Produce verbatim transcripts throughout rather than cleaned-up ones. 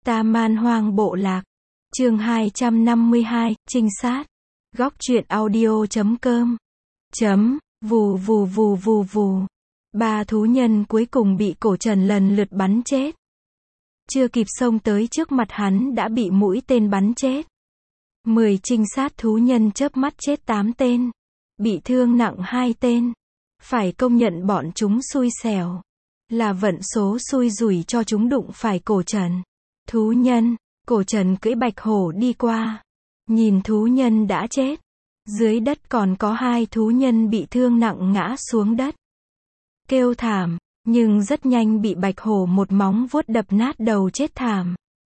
Ta Man Hoang Bộ Lạc. Chương hai trăm năm mươi hai, trinh sát. Góc truyện audio chấm com. Chấm, vù vù vù vù vù. Ba thú nhân cuối cùng bị Cổ Trần lần lượt bắn chết. Chưa kịp xông tới trước mặt hắn đã bị mũi tên bắn chết. Mười trinh sát thú nhân chớp mắt chết tám tên. Bị thương nặng hai tên. Phải công nhận bọn chúng xui xẻo. Là vận số xui rủi cho chúng đụng phải Cổ Trần. Thú nhân, Cổ Trần cưỡi bạch hổ đi qua. Nhìn thú nhân đã chết. Dưới đất còn có hai thú nhân bị thương nặng ngã xuống đất. Kêu thảm, nhưng rất nhanh bị bạch hổ một móng vuốt đập nát đầu chết thảm.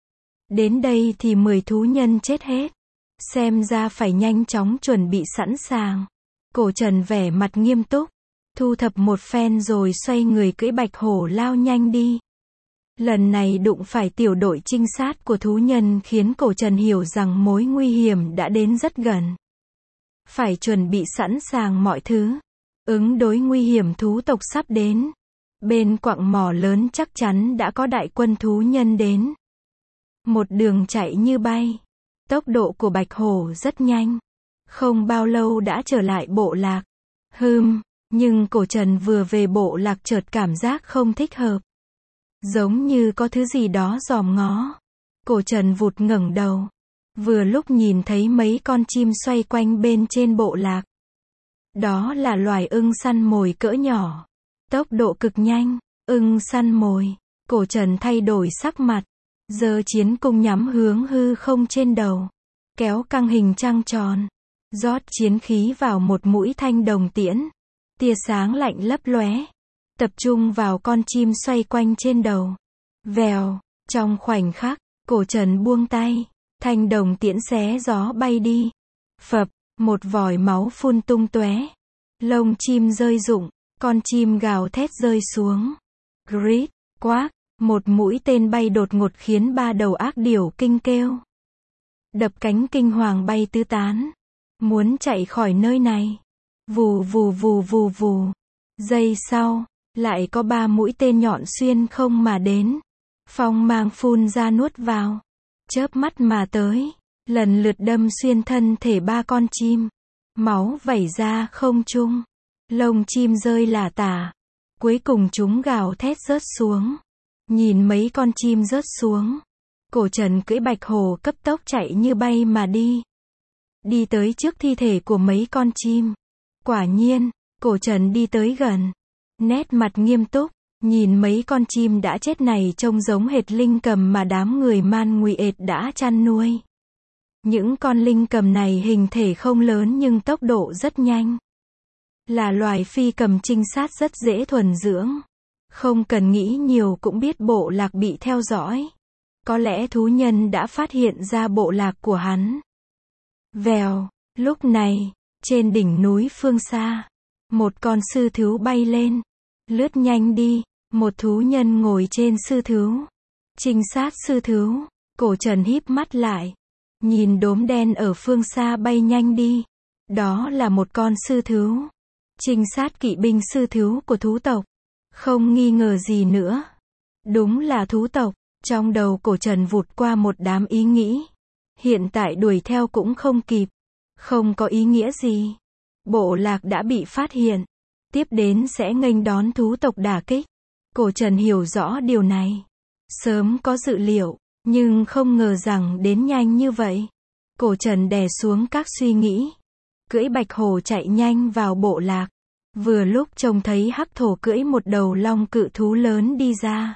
Đến đây thì mười thú nhân chết hết. Xem ra phải nhanh chóng chuẩn bị sẵn sàng. Cổ Trần vẻ mặt nghiêm túc. Thu thập một phen rồi xoay người cưỡi bạch hổ lao nhanh đi. Lần này đụng phải tiểu đội trinh sát của thú nhân khiến Cổ Trần hiểu rằng mối nguy hiểm đã đến rất gần. Phải chuẩn bị sẵn sàng mọi thứ. Ứng đối nguy hiểm thú tộc sắp đến. Bên quặng mỏ lớn chắc chắn đã có đại quân thú nhân đến. Một đường chạy như bay. Tốc độ của bạch hổ rất nhanh. Không bao lâu đã trở lại bộ lạc. Hừm, nhưng Cổ Trần vừa về bộ lạc chợt cảm giác không thích hợp. Giống như có thứ gì đó dòm ngó. Cổ Trần vụt ngẩng đầu. Vừa lúc nhìn thấy mấy con chim xoay quanh bên trên bộ lạc. Đó là loài ưng săn mồi cỡ nhỏ. Tốc độ cực nhanh. Ưng săn mồi. Cổ Trần thay đổi sắc mặt. Giơ chiến cung nhắm hướng hư không trên đầu. Kéo căng hình trăng tròn. Rót chiến khí vào một mũi thanh đồng tiễn. Tia sáng lạnh lấp lóe. Tập trung vào con chim xoay quanh trên đầu. Vèo, trong khoảnh khắc, Cổ Trần buông tay. Thanh đồng tiễn xé gió bay đi. Phập, một vòi máu phun tung tóe. Lông chim rơi rụng, con chim gào thét rơi xuống. Grit, quác, một mũi tên bay đột ngột khiến ba đầu ác điểu kinh kêu. Đập cánh kinh hoàng bay tứ tán. Muốn chạy khỏi nơi này. Vù vù vù vù vù. Giây sau, lại có ba mũi tên nhọn xuyên không mà đến. Phong mang phun ra nuốt vào. Chớp mắt mà tới. Lần lượt đâm xuyên thân thể ba con chim. Máu vẩy ra không trung. Lông chim rơi lả tả. Cuối cùng chúng gào thét rớt xuống. Nhìn mấy con chim rớt xuống. Cổ Trần cưỡi bạch hổ cấp tốc chạy như bay mà đi. Đi tới trước thi thể của mấy con chim. Quả nhiên, Cổ Trần đi tới gần. Nét mặt nghiêm túc. Nhìn mấy con chim đã chết này trông giống hệt linh cầm mà đám người Man Nguy ệt đã chăn nuôi. Những con linh cầm này hình thể không lớn nhưng tốc độ rất nhanh. Là loài phi cầm trinh sát rất dễ thuần dưỡng. Không cần nghĩ nhiều cũng biết bộ lạc bị theo dõi. Có lẽ thú nhân đã phát hiện ra bộ lạc của hắn. Vèo, lúc này, trên đỉnh núi phương xa, một con sư thú bay lên. Lướt nhanh đi, một thú nhân ngồi trên sư thú. Trinh sát sư thú. Cổ Trần híp mắt lại. Nhìn đốm đen ở phương xa bay nhanh đi. Đó là một con sư thú. Trinh sát kỵ binh sư thú của thú tộc. Không nghi ngờ gì nữa. Đúng là thú tộc. Trong đầu Cổ Trần vụt qua một đám ý nghĩ. Hiện tại đuổi theo cũng không kịp. Không có ý nghĩa gì. Bộ lạc đã bị phát hiện. Tiếp đến sẽ nghênh đón thú tộc đả kích. Cổ Trần hiểu rõ điều này. Sớm có dự liệu. Nhưng không ngờ rằng đến nhanh như vậy. Cổ Trần đè xuống các suy nghĩ. Cưỡi bạch hổ chạy nhanh vào bộ lạc. Vừa lúc trông thấy hắc thổ cưỡi một đầu long cự thú lớn đi ra.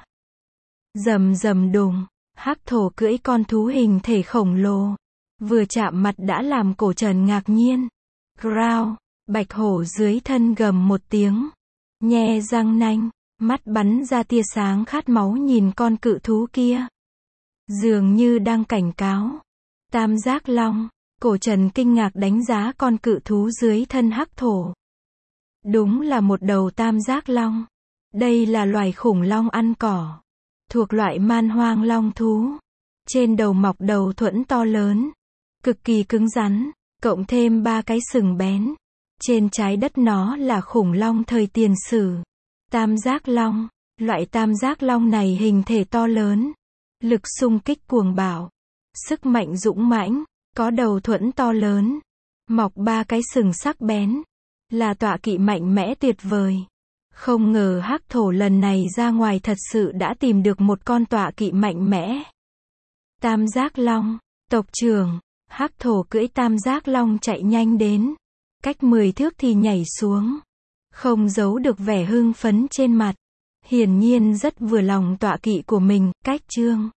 Rầm rầm đùng. Hắc thổ cưỡi con thú hình thể khổng lồ. Vừa chạm mặt đã làm Cổ Trần ngạc nhiên. Growl. Bạch hổ dưới thân gầm một tiếng. Nhe răng nanh. Mắt bắn ra tia sáng khát máu nhìn con cự thú kia. Dường như đang cảnh cáo. Tam giác long. Cổ Trần kinh ngạc đánh giá con cự thú dưới thân hắc thổ. Đúng là một đầu tam giác long. Đây là loài khủng long ăn cỏ. Thuộc loại man hoang long thú. Trên đầu mọc đầu thuẫn to lớn. Cực kỳ cứng rắn. Cộng thêm ba cái sừng bén. Trên trái đất nó là khủng long thời tiền sử. Tam giác long. Loại tam giác long này hình thể to lớn. Lực xung kích cuồng bạo. Sức mạnh dũng mãnh. Có đầu thuẫn to lớn. Mọc ba cái sừng sắc bén. Là tọa kỵ mạnh mẽ tuyệt vời. Không ngờ hắc thổ lần này ra ngoài thật sự đã tìm được một con tọa kỵ mạnh mẽ. Tam giác long. Tộc trưởng. Hắc thổ cưỡi tam giác long chạy nhanh đến. Cách mười thước thì nhảy xuống. Không giấu được vẻ hưng phấn trên mặt. Hiển nhiên rất vừa lòng tọa kỵ của mình, cách trương.